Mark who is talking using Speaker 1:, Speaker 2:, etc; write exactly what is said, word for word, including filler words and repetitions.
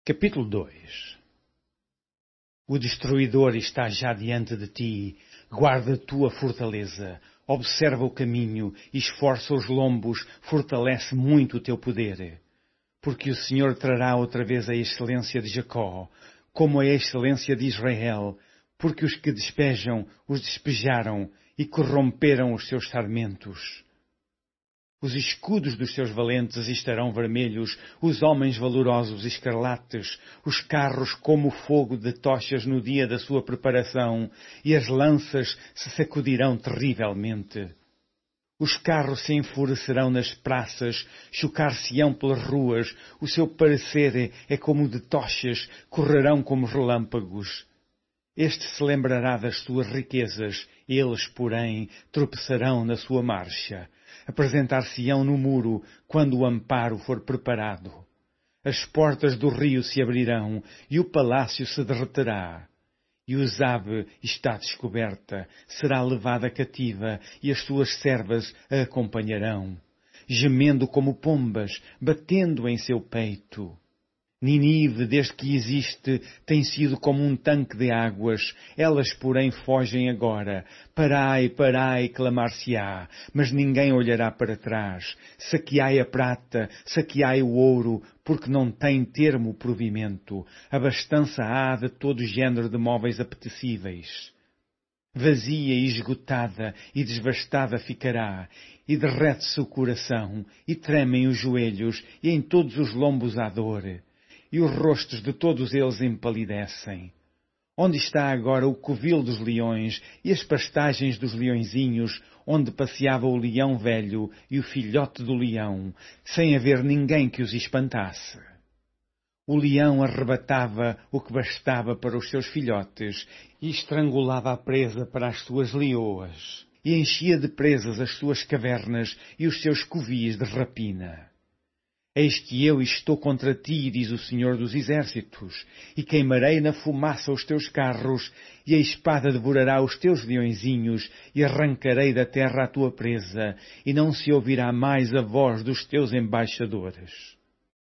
Speaker 1: Capítulo dois. O destruidor está já diante de ti. Guarda a tua fortaleza. Observa o caminho, esforça os lombos, fortalece muito o teu poder. Porque o Senhor trará outra vez a excelência de Jacó, como a excelência de Israel, porque os que despejam os despejaram e corromperam os seus sarmentos. Os escudos dos seus valentes estarão vermelhos, os homens valorosos escarlates, os carros como fogo de tochas no dia da sua preparação, e as lanças se sacudirão terrivelmente. Os carros se enfurecerão nas praças, chocar-se-ão pelas ruas, o seu parecer é como de tochas, correrão como relâmpagos. Este se lembrará das suas riquezas, eles, porém, tropeçarão na sua marcha. Apresentar-se-ão no muro, quando o amparo for preparado. As portas do rio se abrirão, e o palácio se derreterá. E o Zabe está descoberta, será levada cativa, e as suas servas a acompanharão, gemendo como pombas, batendo em seu peito. Ninive, desde que existe, tem sido como um tanque de águas. Elas, porém, fogem agora. Parai, parai, clamar-se-á, mas ninguém olhará para trás. Saqueai a prata, saqueai o ouro, porque não tem termo o provimento. Abastança há de todo género de móveis apetecíveis. Vazia e esgotada e desvastada ficará, e derrete-se o coração, e tremem os joelhos, e em todos os lombos há dor. E os rostos de todos eles empalidecem. Onde está agora o covil dos leões e as pastagens dos leõezinhos, onde passeava o leão velho e o filhote do leão, sem haver ninguém que os espantasse? O leão arrebatava o que bastava para os seus filhotes e estrangulava a presa para as suas leoas, e enchia de presas as suas cavernas e os seus covis de rapina. Eis que eu estou contra ti, diz o Senhor dos Exércitos, e queimarei na fumaça os teus carros, e a espada devorará os teus leõezinhos, e arrancarei da terra a tua presa, e não se ouvirá mais a voz dos teus embaixadores.